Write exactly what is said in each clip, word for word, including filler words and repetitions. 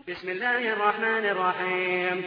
بسم الله الرحمن الرحيم.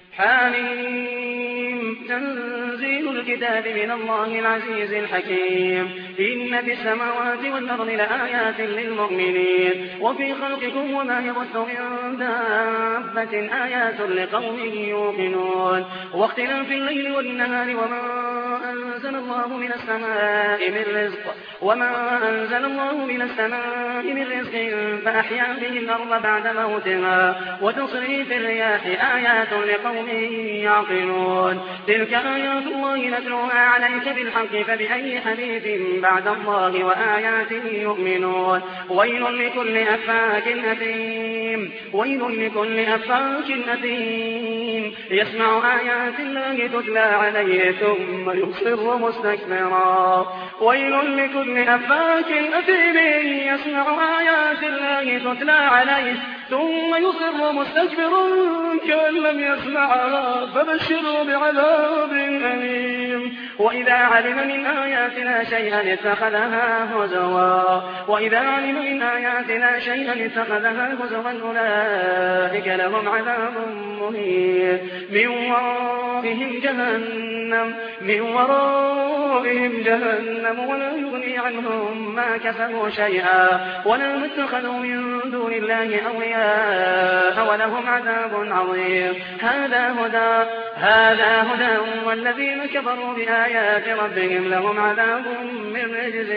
حاميم. تنزيل الكتاب من الله العزيز الحكيم. إن في السماوات والأرض لآيات للمؤمنين وفي خلقكم وما يبث من دابة آيات لقوم يوقنون واختلاف الليل والنهار وما أنزل الله من السماء من رزق وما أنزل الله من السماء من رزق فأحيا به الأرض بعد موتها وتصريف الرياح آيات لقوم يعقلون. تلك آيات الله نتلوها عليك بالحق فبأي حديث بعد الله وآياته يؤمنون. ويل لكل أفاك أثيم ويل لكل أفاك أثيم يسمع آيات الله تتلى عليه ثم يصر مستكبرا. ويل لكل أفاك أثيم يسمع آيات الله تتلى عليه ثم يصر مستكبرا كأن لم يسمعها فبشره بعذاب أليم. وإذا علم من آياتنا شيئا اتخذها هزوا وإذا علم من آياتنا شيئا اتخذها هزوا أولئك لهم عذاب مهين من ورائهم جهنم من ورائهم جهنم ولا يغني عنهم ما كسبوا شيئا ولا ما اتخذوا من دون الله أولياء ولهم عذاب عظيم. هذا هدى هذا هدى والذين كفروا بآيات ربهم لهم عذاب من رجز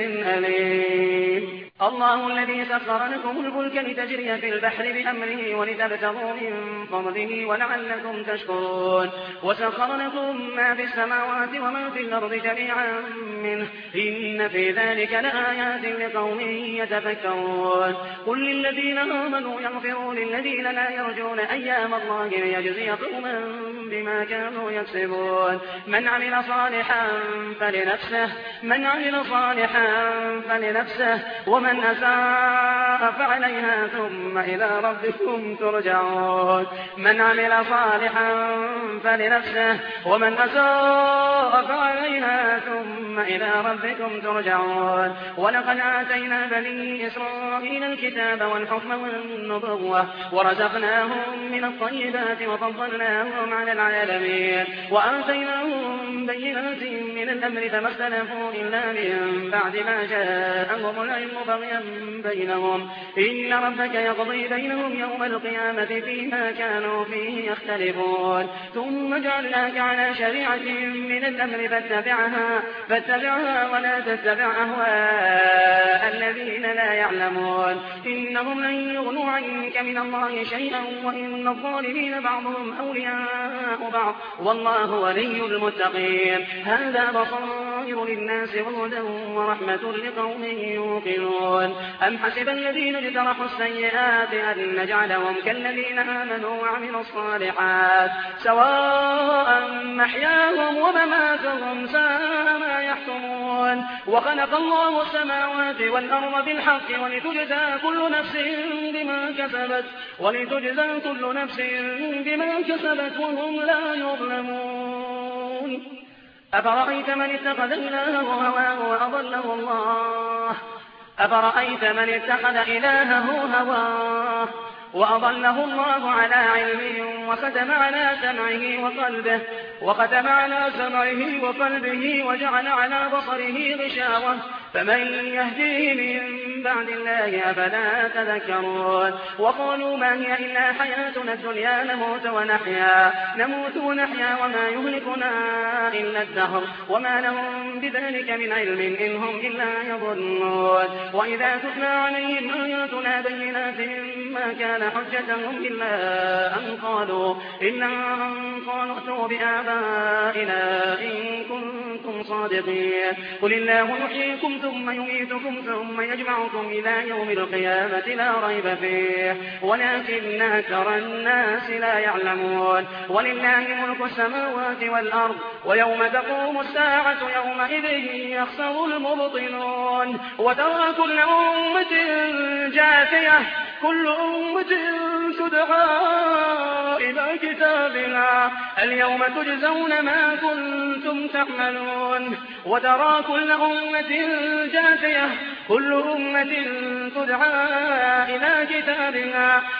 أليم. الله الذي سخر لكم الفلك لتجري في البحر بأمره ولتبتغوا من فضله ولعلكم تشكرون وسخر لكم ما في السماوات وما في الأرض جميعا منه إن في ذلك لآيات لقوم يتفكرون. قل للذين آمنوا يغفروا للذين لا يرجون أيام الله ليجزي قوما بما كانوا يكسبون. من عمل صالحا فلنفسه من عمل صالحا فلنفسه ومن من أساء فعليها ثم إلى ربكم ترجعون. من عمل صالحا فلنفسه ومن أساء فعليها ثم إلى ربكم ترجعون. ولقد آتينا بني إسرائيل الكتاب والحكم والنبوة ورزقناهم من الطيبات وفضلناهم على العالمين وآتيناهم بينات من الأمر فما اختلفوا إلا من بعد ما جاءهم العلم بغيا بينهم إن ربك يقضي بينهم يوم القيامة فيما كانوا فيه يختلفون. ثم جعلناك على شريعة من الأمر فاتبعها فاتبعها ولا تتبع أهواء الذين لا يعلمون إنهم لن يغنوا عنك من الله شيئا وإن الظالمين بعضهم أولياء بعض والله ولي المتقين. هذا بصائر للناس وهدى ورحمة لقوم يوقنون. أم حسب الذين اجترحوا السيئات أن نجعلهم كالذين آمنوا وعملوا الصالحات سواء محياهم ومماتهم ساء ما يحكمون. وخلق الله السماوات والأرض بالحق ولتجزى كل نفس بما كسبت ولتجزى كل نفس بما كسبت وهم لا يظلمون. أفرأيت من اتخذ إلهه هواه وأضله الله أفرأيت من اتخذ إلهه هواه وأضله الله على علم وختم على سمعه وقلبه وختم على سمعه وقلبه وجعل على بصره غشاوة فمن يهديه من بعد الله أفلا تذكرون. وقالوا ما هي إلا حياتنا الدنيا نموت ونحيا نموت ونحيا وما يهلكنا إلا الدهر وما لهم بذلك من علم إن هم إلا يظنون. وإذا تتلى عليهم آياتنا بينات ما كان حجتهم إلا أن قالوا إلا أن قالوا ائتوا بآبائنا إن كنتم صادقين. قل الله يحييكم ثم يميتكم ثم يجمعكم إلى يوم القيامة لا ريب فيه ولكن أكثر الناس لا يعلمون. ولله ملك السماوات والأرض ويوم تقوم الساعة يومئذ يخسر المبطلون. وترى كل أمة جاثية كل أمة تدعى إلى كتابنا اليوم تجزون ما كنتم تعملون. وترى كل أمة جاثية كل أمة تدعى إلى كتابنا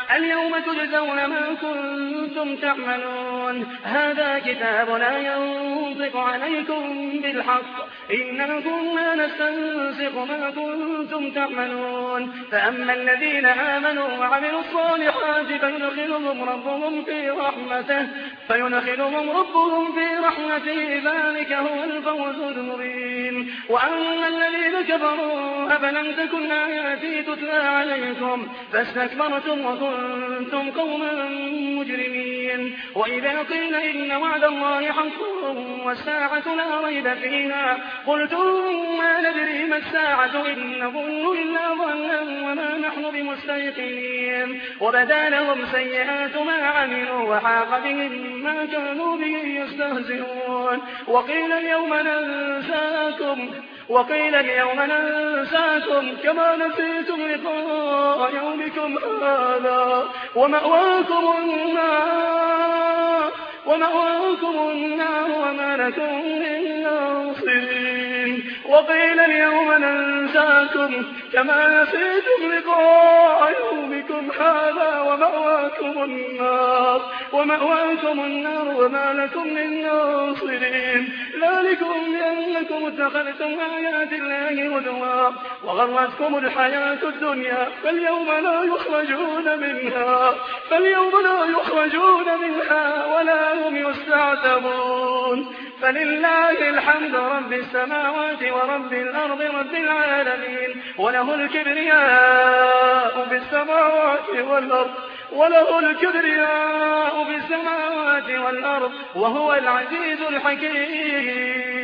اليوم تجزون ما كنتم تعملون هذا كتابنا ينطق عليكم بالحق إنا كنا نستنسخ ما كنتم تعملون فأما الذين آمنوا وعملوا الصالحات فيدخلهم ربهم في رحمته فيدخلهم ربهم في رحمته ذلك هو الفوز المبين وأما الذين كفروا أفلم تكن آياتي تتلى عليكم فاستكبرتم وكنتم قوما مجرمين وإذا قيل إن وعد الله حق والساعة لا ريب فيها قلتم ما ندري ما الساعة إن نظن إلا ظنا وما نحن بمستيقنين وبدا لهم سيئات ما عملوا وحاق بهم ما كانوا به يستهزئون وقيل اليوم ننساكم وقيل اليوم ننساكم كما نسيتم لقاء يومكم هذا ومأواكم النار ومأواكم النار وما لكم من ناصرين وقيل اليوم ننساكم كما نسيتم لقاء يومكم هذا ومأواكم النار ومأواكم النار وما لكم من ناصرين ذلكم بأنكم اتخذتم آيات الله هزوا وغرتكم الحياة الدنيا فاليوم لا يخرجون منها فاليوم لا يخرجون منها ولا هم يستعتبون فلله الحمد رب السماوات ورب الأرض رب العالمين وله الكبرياء في السماوات والأرض وله الكبرياء في السماوات والأرض وهو العزيز الحكيم